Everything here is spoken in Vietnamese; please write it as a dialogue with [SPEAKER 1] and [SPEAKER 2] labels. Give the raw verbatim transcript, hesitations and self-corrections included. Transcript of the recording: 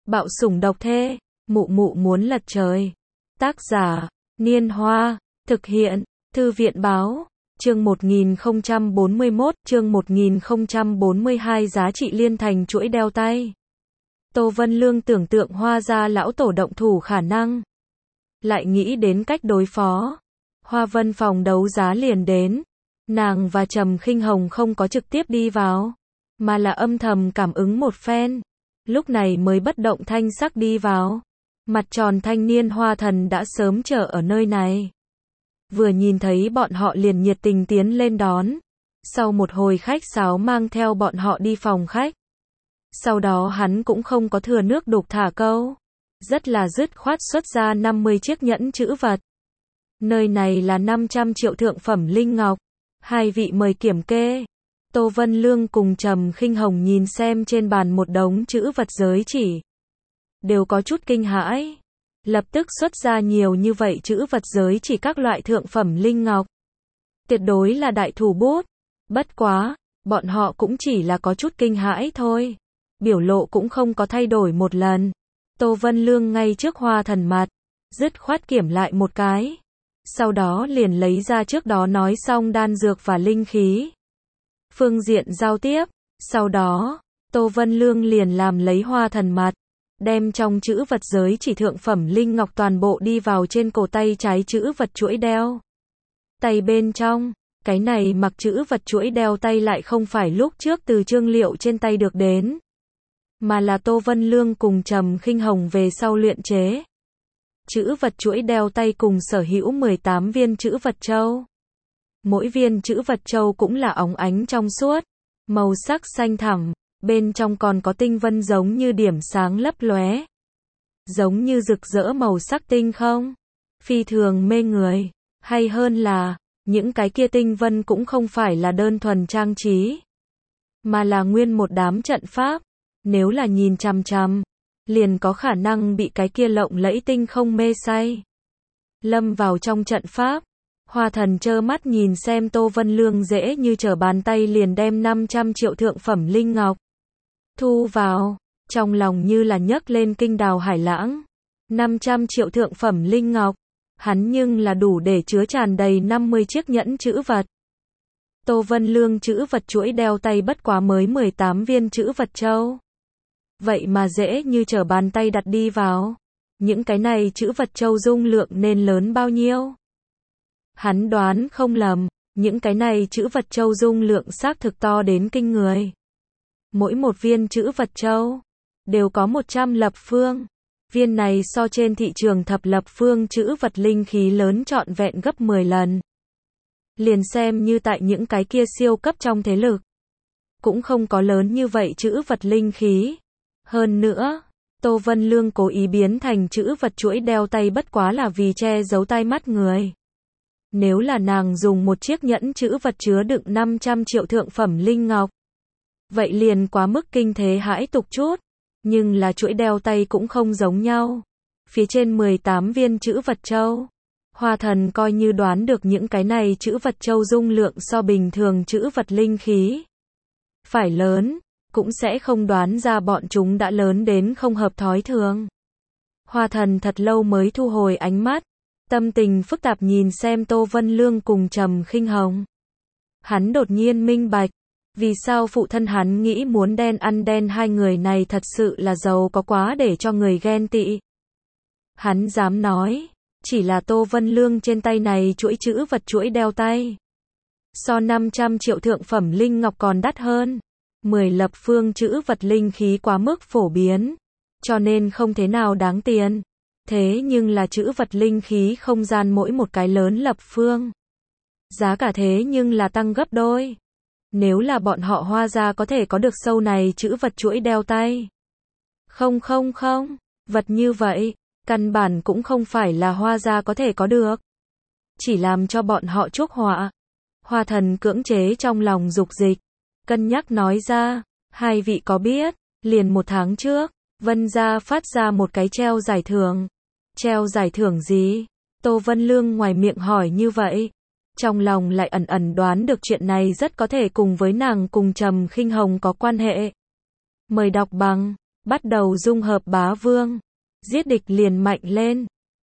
[SPEAKER 1] Bạo sủng độc thê, mụ mụ muốn lật trời. Tác giả, Niên Hoa, thực hiện, Thư viện Báo, chương một nghìn không trăm bốn mươi mốt, chương một nghìn không trăm bốn mươi hai giá trị liên thành chuỗi đeo tay. Tô Vân Lương tưởng tượng Hoa gia lão tổ động thủ khả năng. Lại nghĩ đến cách đối phó. Hoa Vân phòng đấu giá liền đến. Nàng và Trầm Khinh Hồng không có trực tiếp đi vào, mà là âm thầm cảm ứng một phen. Lúc này mới bất động thanh sắc đi vào. Mặt tròn thanh niên Hoa Thần đã sớm chờ ở nơi này. Vừa nhìn thấy bọn họ liền nhiệt tình tiến lên đón. Sau một hồi khách sáo mang theo bọn họ đi phòng khách. Sau đó hắn cũng không có thừa nước đục thả câu. Rất là dứt khoát xuất ra năm mươi chiếc nhẫn chữ vật. Nơi này là năm trăm triệu thượng phẩm linh ngọc. Hai vị mời kiểm kê. Tô Vân Lương cùng Trầm Khinh Hồng nhìn xem trên bàn một đống chữ vật giới chỉ. Đều có chút kinh hãi. Lập tức xuất ra nhiều như vậy chữ vật giới chỉ các loại thượng phẩm linh ngọc. Tuyệt đối là đại thủ bút. Bất quá, bọn họ cũng chỉ là có chút kinh hãi thôi. Biểu lộ cũng không có thay đổi một lần. Tô Vân Lương ngay trước Hoa Thần mặt, dứt khoát kiểm lại một cái. Sau đó liền lấy ra trước đó nói xong đan dược và linh khí. Phương diện giao tiếp, sau đó, Tô Vân Lương liền làm lấy Hoa Thần mặt, đem trong chữ vật giới chỉ thượng phẩm linh ngọc toàn bộ đi vào trên cổ tay trái chữ vật chuỗi đeo tay bên trong. Cái này mặc chữ vật chuỗi đeo tay lại không phải lúc trước từ Trương Liệu trên tay được đến, mà là Tô Vân Lương cùng Trầm Khinh Hồng về sau luyện chế. Chữ vật chuỗi đeo tay cùng sở hữu mười tám viên chữ vật châu. Mỗi viên chữ vật châu cũng là óng ánh trong suốt, màu sắc xanh thẳm, bên trong còn có tinh vân giống như điểm sáng lấp lóe, giống như rực rỡ màu sắc tinh không, phi thường mê người. Hay hơn là, những cái kia tinh vân cũng không phải là đơn thuần trang trí, mà là nguyên một đám trận pháp. Nếu là nhìn chằm chằm, liền có khả năng bị cái kia lộng lẫy tinh không mê say. Lâm vào trong trận pháp, Hoa Thần trơ mắt nhìn xem Tô Vân Lương dễ như trở bàn tay liền đem năm trăm triệu thượng phẩm linh ngọc thu vào, trong lòng như là nhấc lên kinh đào hải lãng. năm trăm triệu thượng phẩm linh ngọc, hắn nhưng là đủ để chứa tràn đầy năm mươi chiếc nhẫn chữ vật. Tô Vân Lương chữ vật chuỗi đeo tay bất quá mới mười tám viên chữ vật châu. Vậy mà dễ như trở bàn tay đặt đi vào. Những cái này chữ vật châu dung lượng nên lớn bao nhiêu? Hắn đoán không lầm, những cái này chữ vật châu dung lượng xác thực to đến kinh người. Mỗi một viên chữ vật châu đều có một trăm lập phương. Viên này so trên thị trường thập lập phương chữ vật linh khí lớn trọn vẹn gấp mười lần. Liền xem như tại những cái kia siêu cấp trong thế lực, cũng không có lớn như vậy chữ vật linh khí. Hơn nữa, Tô Vân Lương cố ý biến thành chữ vật chuỗi đeo tay bất quá là vì che giấu tai mắt người. Nếu là nàng dùng một chiếc nhẫn chữ vật chứa đựng năm trăm triệu thượng phẩm linh ngọc, vậy liền quá mức kinh thế hãi tục chút. Nhưng là chuỗi đeo tay cũng không giống nhau. Phía trên mười tám viên chữ vật châu. Hoa Thần coi như đoán được những cái này chữ vật châu dung lượng so bình thường chữ vật linh khí phải lớn, cũng sẽ không đoán ra bọn chúng đã lớn đến không hợp thói thường. Hoa Thần thật lâu mới thu hồi ánh mắt, tâm tình phức tạp nhìn xem Tô Vân Lương cùng Trầm Khinh Hồng. Hắn đột nhiên minh bạch, vì sao phụ thân hắn nghĩ muốn đen ăn đen hai người này thật sự là giàu có quá để cho người ghen tị. Hắn dám nói, chỉ là Tô Vân Lương trên tay này chuỗi chữ vật chuỗi đeo tay, so năm trăm triệu thượng phẩm linh ngọc còn đắt hơn. mười lập phương chữ vật linh khí quá mức phổ biến, cho nên không thế nào đáng tiền. Thế nhưng là chữ vật linh khí không gian mỗi một cái lớn lập phương, giá cả thế nhưng là tăng gấp đôi. Nếu là bọn họ Hoa gia có thể có được sâu này chữ vật chuỗi đeo tay. Không không không, vật như vậy, căn bản cũng không phải là Hoa gia có thể có được. Chỉ làm cho bọn họ chuốc họa. Hoa Thần cưỡng chế trong lòng dục dịch, cân nhắc nói ra, hai vị có biết, liền một tháng trước, Vân gia phát ra một cái treo giải thưởng. Treo giải thưởng gì? Tô Vân Lương ngoài miệng hỏi như vậy, trong lòng lại ẩn ẩn đoán được chuyện này rất có thể cùng với nàng cùng Trầm Khinh Hồng có quan hệ. Mời đọc bằng bắt đầu dung hợp bá vương. Giết địch liền mạnh lên.